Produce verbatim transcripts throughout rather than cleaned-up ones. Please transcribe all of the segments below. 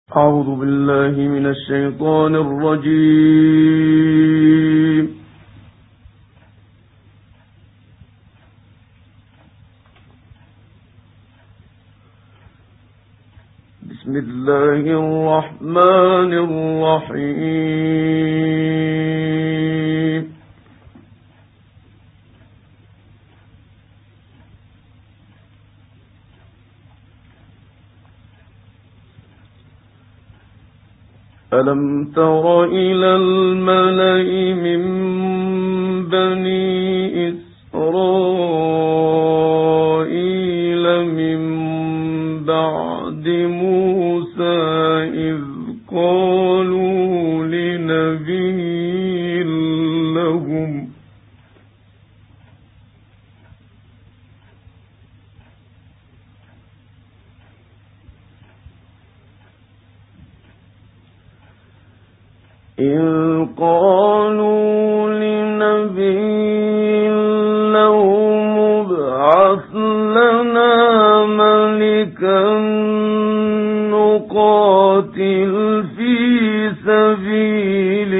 أعوذ بالله من الشيطان الرجيم. بسم الله الرحمن الرحيم. ألم تر إلى الملأ من بني إسرائيل من بعد موسى إذ قالوا لنبي لهم إذ قالوا لنبي لهم ابعث لنا ملكا نقاتل في سبيل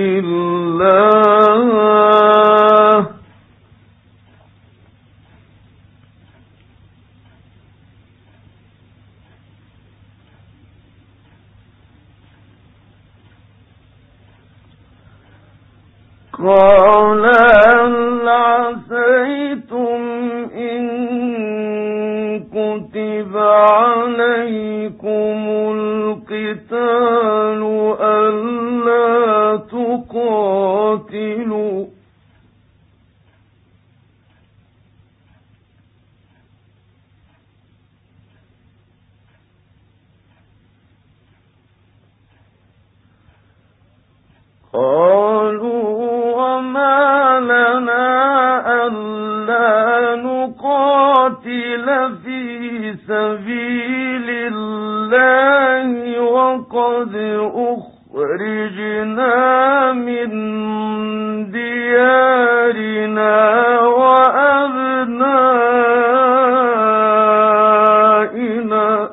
الله قال هل عسيتم إن كتب عليكم القتال ألا تقاتلوا قالوا وما لنا ألا نقاتل في سبيل الله وقد أخرجنا من ديارنا وأبنائنا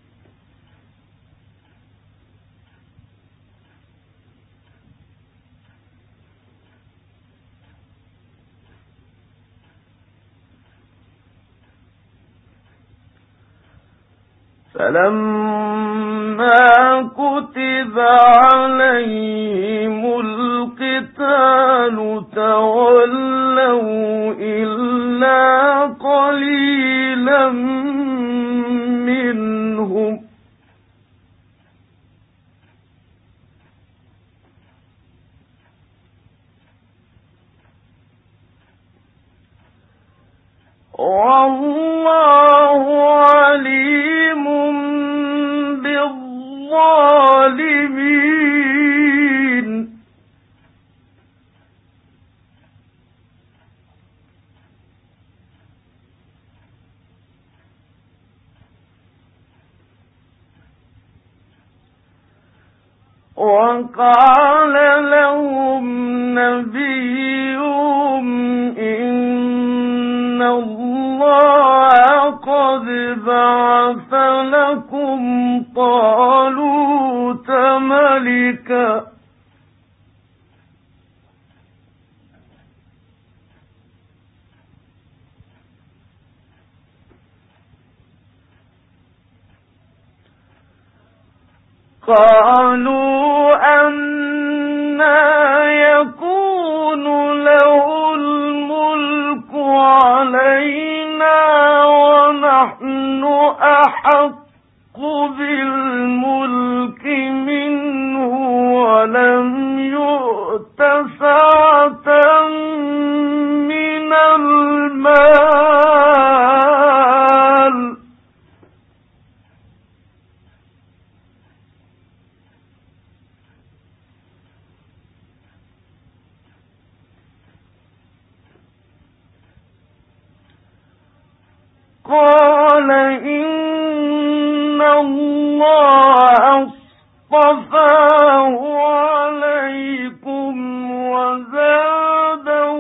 فلما كتب عليهم القتال تولوا إلا قليلا منهم والله عليم بالظالمين وقال لهم نبيهم إن الله قد بعث لكم طالوت ملكا قالوا أنى يكون له الملك علينا ونحن أحق بالملك منه ولم يؤت سعة من المال قال إن الله اصطفاه عليكم وزاده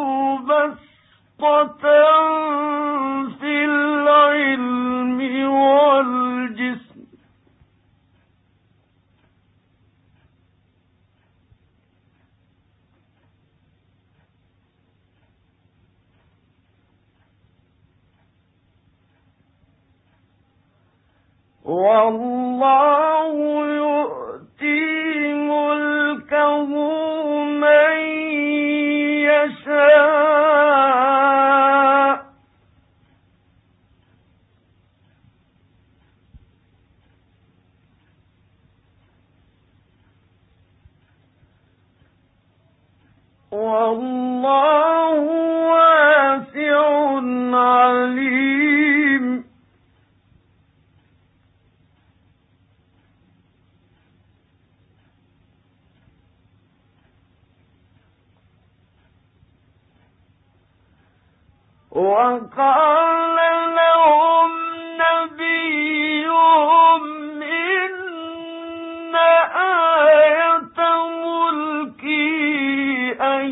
بسطة في العلم والجسم والله يؤتي ملكه من يشاء والله واسع عليم. وقال لهم نبيهم إن آية ملكي أن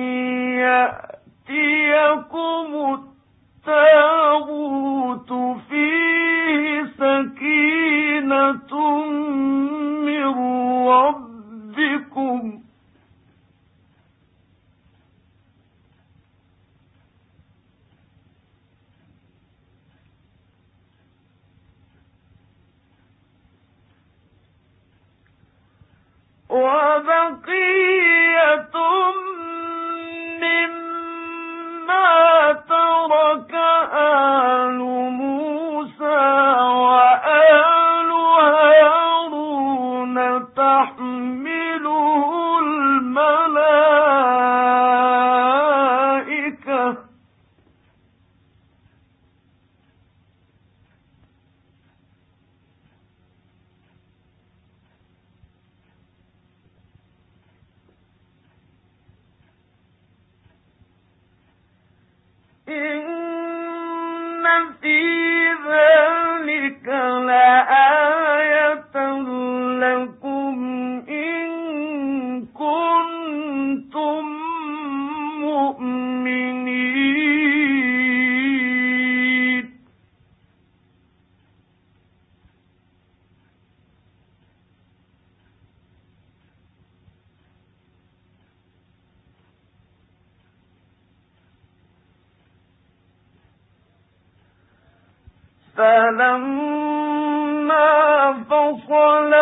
يأتيكم التابوت فيه سكينة من ربكم وبقية مما ترك آل موسى وآل هارون تحمله الملائكة إن في ذلك لآية لكم إن كنتم مؤمنين. فلما فصل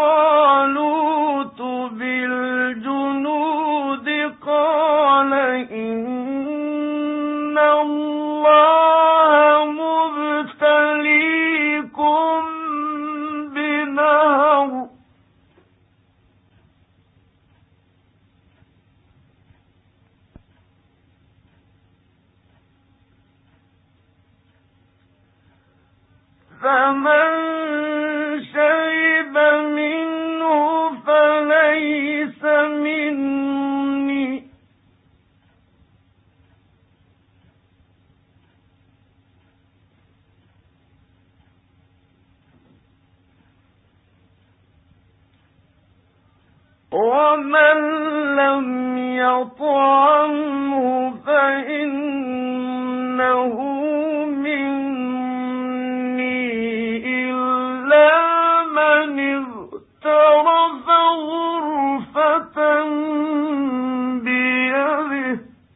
طالوت بالجنود قال إن الله مبتليكم بنهر فمن شرب منه فليس مني ومن لم يطعمه فإنه اغترف غرفة بيده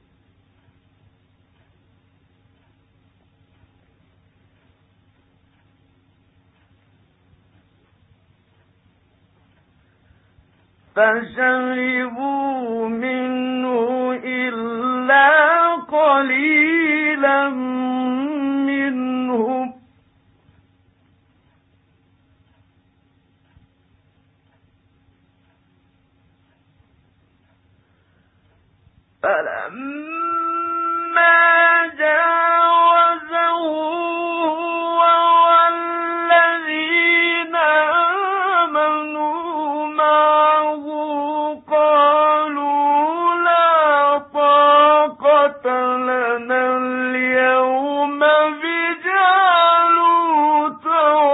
فشربوا منه إلا قليلا منهم فلما جاوزه هو والذين آمنوا معه قالوا لا طاقة لنا اليوم بجالوت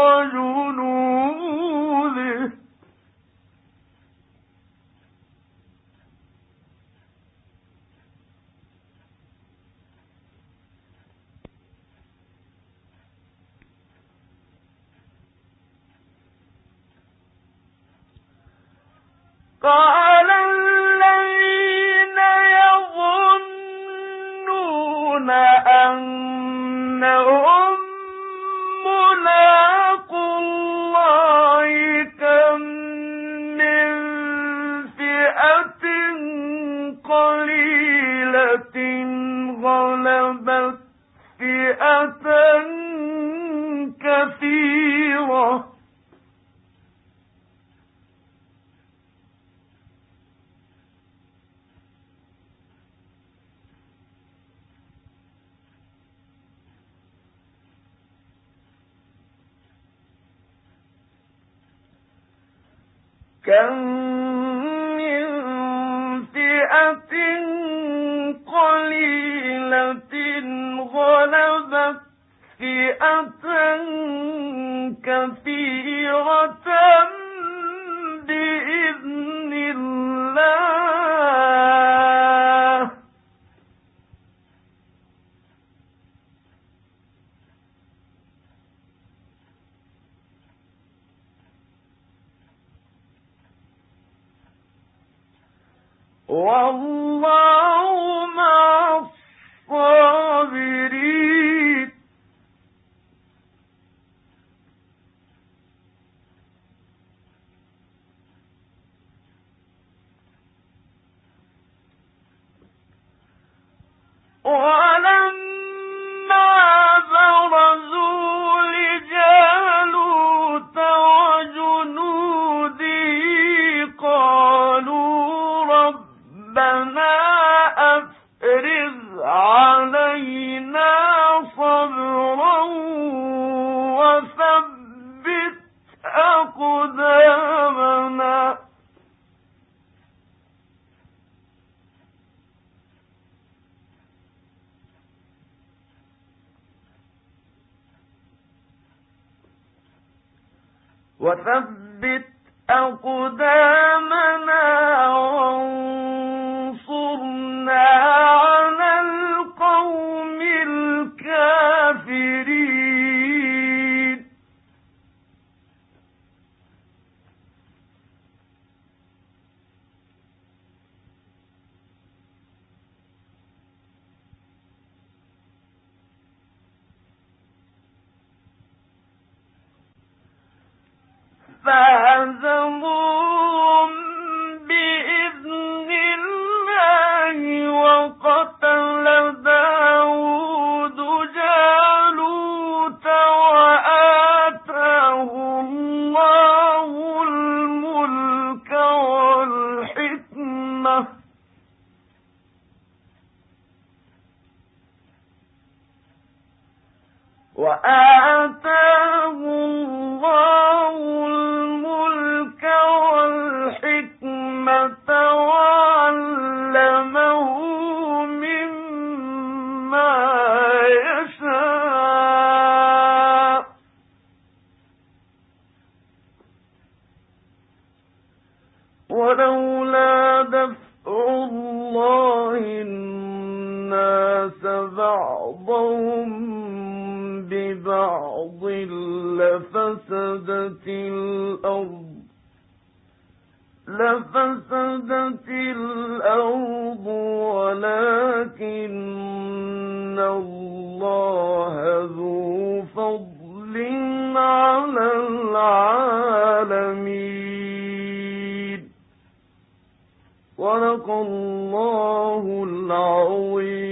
وجنوده قال الذين يظنون أنهم ملاقو كم من فئة قليلة غلبت فئة كثيرة بإذن الله. والله مع الصابرين. ولما برزوا لجالوت وجنوده قالوا ربنا أفرغ علينا صبرا وثبت أقدامنا. وثبت أقدامنا وانصرنا على القوم الكافرين. فهزموهم بإذن الله وقتل داود جالوت وآتاه الله الملك والحكمة وآتاه الله الملك والحكمة وعلمه مما يشاء. ولولا دفع الله الناس بعضهم ببعض لفسدت الأرض لفسدت الأرض ولكن الله ذو فضل على العالمين. صدق الله العظيم.